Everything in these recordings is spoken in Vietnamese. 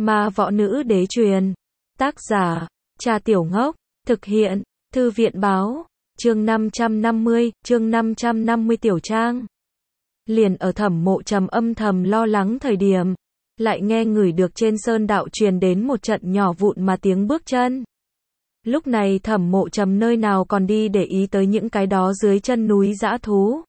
Ma võ nữ đế truyền. Tác giả, Trà Tiểu Ngốc. Thực hiện, Thư viện báo. Chương 550 Tiểu Trang. Liền ở Thẩm Mộ Trầm âm thầm lo lắng thời điểm, lại nghe ngửi được trên sơn đạo truyền đến một trận nhỏ vụn mà tiếng bước chân. Lúc này Thẩm Mộ Trầm nơi nào còn đi để ý tới những cái đó dưới chân núi dã thú.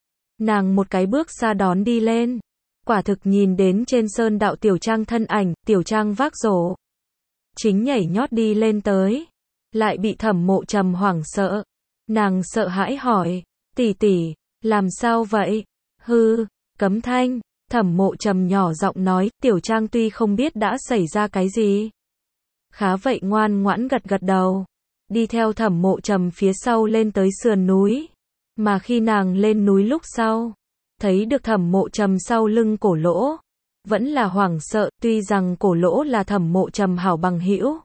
Nàng một cái bước xa đón đi lên. Quả thực nhìn đến trên sơn đạo Tiểu Trang thân ảnh, Tiểu Trang vác rổ. Chính nhảy nhót đi lên tới. Lại bị Thẩm Mộ Trầm hoảng sợ. Nàng sợ hãi hỏi, tỷ tỷ, làm sao vậy? Hư, cấm thanh. Thẩm Mộ Trầm nhỏ giọng nói, Tiểu Trang tuy không biết đã xảy ra cái gì. Khá vậy ngoan ngoãn gật gật đầu. Đi theo Thẩm Mộ Trầm phía sau lên tới sườn núi. Mà khi nàng lên núi lúc sau, thấy được Thẩm Mộ Trầm sau lưng Cổ Lỗ. Vẫn là hoảng sợ, tuy rằng Cổ Lỗ là Thẩm Mộ Trầm hảo bằng hữu.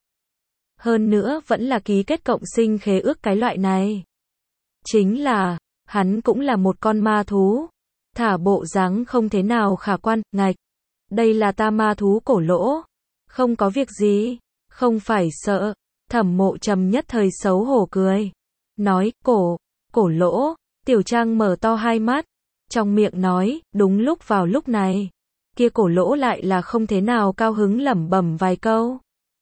Hơn nữa vẫn là ký kết cộng sinh khế ước cái loại này. Chính là, hắn cũng là một con ma thú. Thả bộ dáng không thế nào khả quan, ngạch. Đây là ta ma thú Cổ Lỗ. Không có việc gì, không phải sợ. Thẩm Mộ Trầm nhất thời xấu hổ cười. Nói, Cổ Lỗ. Tiểu Trang mở to hai mắt. Trong miệng nói, đúng lúc vào lúc này. Kia Cổ Lỗ lại là không thế nào cao hứng lẩm bẩm vài câu.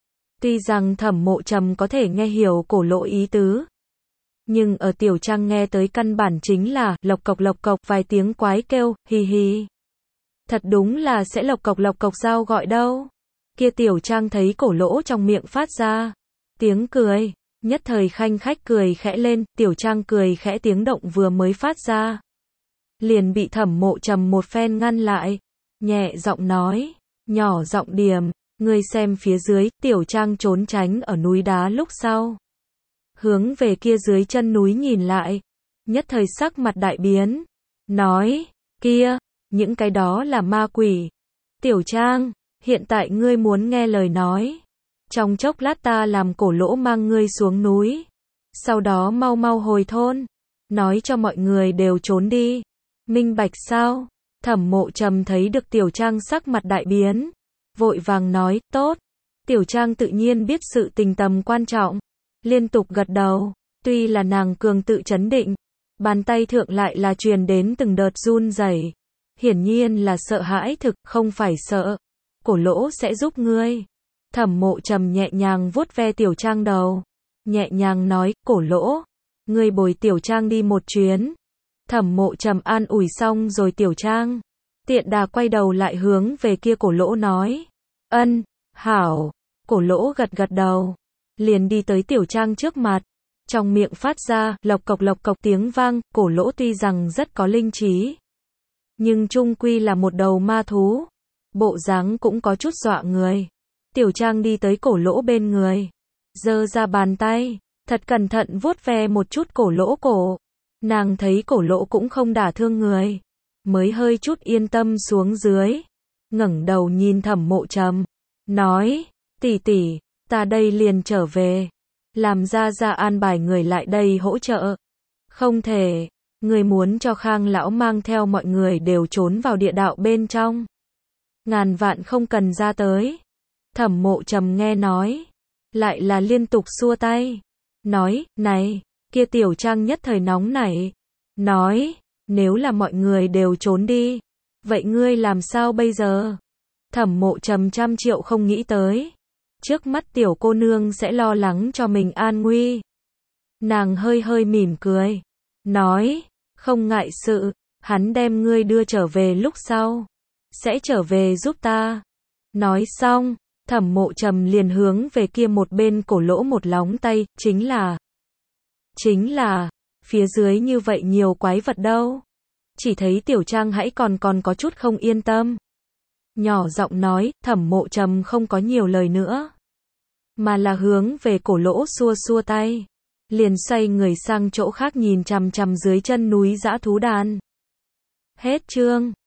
Tuy rằng Thẩm Mộ Trầm có thể nghe hiểu Cổ Lỗ ý tứ. Nhưng ở Tiểu Trang nghe tới căn bản chính là lộc cộc vài tiếng quái kêu, hi hi. Thật đúng là sẽ lộc cộc sao gọi đâu. Kia Tiểu Trang thấy Cổ Lỗ trong miệng phát ra tiếng cười, nhất thời khanh khách cười khẽ lên, Tiểu Trang cười khẽ tiếng động vừa mới phát ra. Liền bị Thẩm Mộ Trầm một phen ngăn lại, nhẹ giọng nói, nhỏ giọng điềm, ngươi xem phía dưới. Tiểu Trang trốn tránh ở núi đá lúc sau. Hướng về kia dưới chân núi nhìn lại, nhất thời sắc mặt đại biến, nói, kia, những cái đó là ma quỷ. Tiểu Trang, hiện tại ngươi muốn nghe lời nói. Trong chốc lát ta làm Cổ Lỗ mang ngươi xuống núi. Sau đó mau mau hồi thôn. Nói cho mọi người đều trốn đi. Minh bạch sao? Thẩm Mộ Trầm thấy được Tiểu Trang sắc mặt đại biến. Vội vàng nói, tốt. Tiểu Trang tự nhiên biết sự tình tầm quan trọng. Liên tục gật đầu. Tuy là nàng cường tự trấn định. Bàn tay thượng lại là truyền đến từng đợt run rẩy. Hiển nhiên là sợ hãi thực, không phải sợ. Cổ Lỗ sẽ giúp ngươi. Thẩm Mộ Trầm nhẹ nhàng vuốt ve Tiểu Trang đầu. Nhẹ nhàng nói, Cổ Lỗ, ngươi bồi Tiểu Trang đi một chuyến. Thẩm Mộ Trầm an ủi xong rồi Tiểu Trang. Tiện đà quay đầu lại hướng về kia Cổ Lỗ nói. Ân, hảo. Cổ Lỗ gật gật đầu. Liền đi tới Tiểu Trang trước mặt. Trong miệng phát ra, lộc cộc tiếng vang. Cổ Lỗ tuy rằng rất có linh trí. Nhưng chung quy là một đầu ma thú. Bộ dáng cũng có chút dọa người. Tiểu Trang đi tới Cổ Lỗ bên người. Giơ ra bàn tay. Thật cẩn thận vuốt ve một chút Cổ Lỗ cổ. Nàng thấy Cổ Lỗ cũng không đả thương người. Mới hơi chút yên tâm xuống dưới. Ngẩng đầu nhìn Thẩm Mộ Trầm. Nói, tỷ tỷ, ta đây liền trở về. Làm ra an bài người lại đây hỗ trợ. Không thể, người muốn cho Khang lão mang theo mọi người đều trốn vào địa đạo bên trong. Ngàn vạn không cần ra tới. Thẩm Mộ Trầm nghe nói. Lại là liên tục xua tay. Nói, này, kia Tiểu Trang nhất thời nóng nảy. Nói, nếu là mọi người đều trốn đi. Vậy ngươi làm sao bây giờ? Thẩm Mộ Trầm trăm triệu không nghĩ tới. Trước mắt tiểu cô nương sẽ lo lắng cho mình an nguy. Nàng hơi hơi mỉm cười. Nói, không ngại sự, hắn đem ngươi đưa trở về lúc sau. Sẽ trở về giúp ta. Nói xong, Thẩm Mộ Trầm liền hướng về kia một bên Cổ Lỗ một lóng tay, chính là, phía dưới như vậy nhiều quái vật đâu. Chỉ thấy Tiểu Trang hãy còn có chút không yên tâm. Nhỏ giọng nói, Thẩm Mộ Trầm không có nhiều lời nữa. Mà là hướng về Cổ Lỗ xua tay. Liền xoay người sang chỗ khác nhìn chằm chằm dưới chân núi dã thú đàn. Hết chương.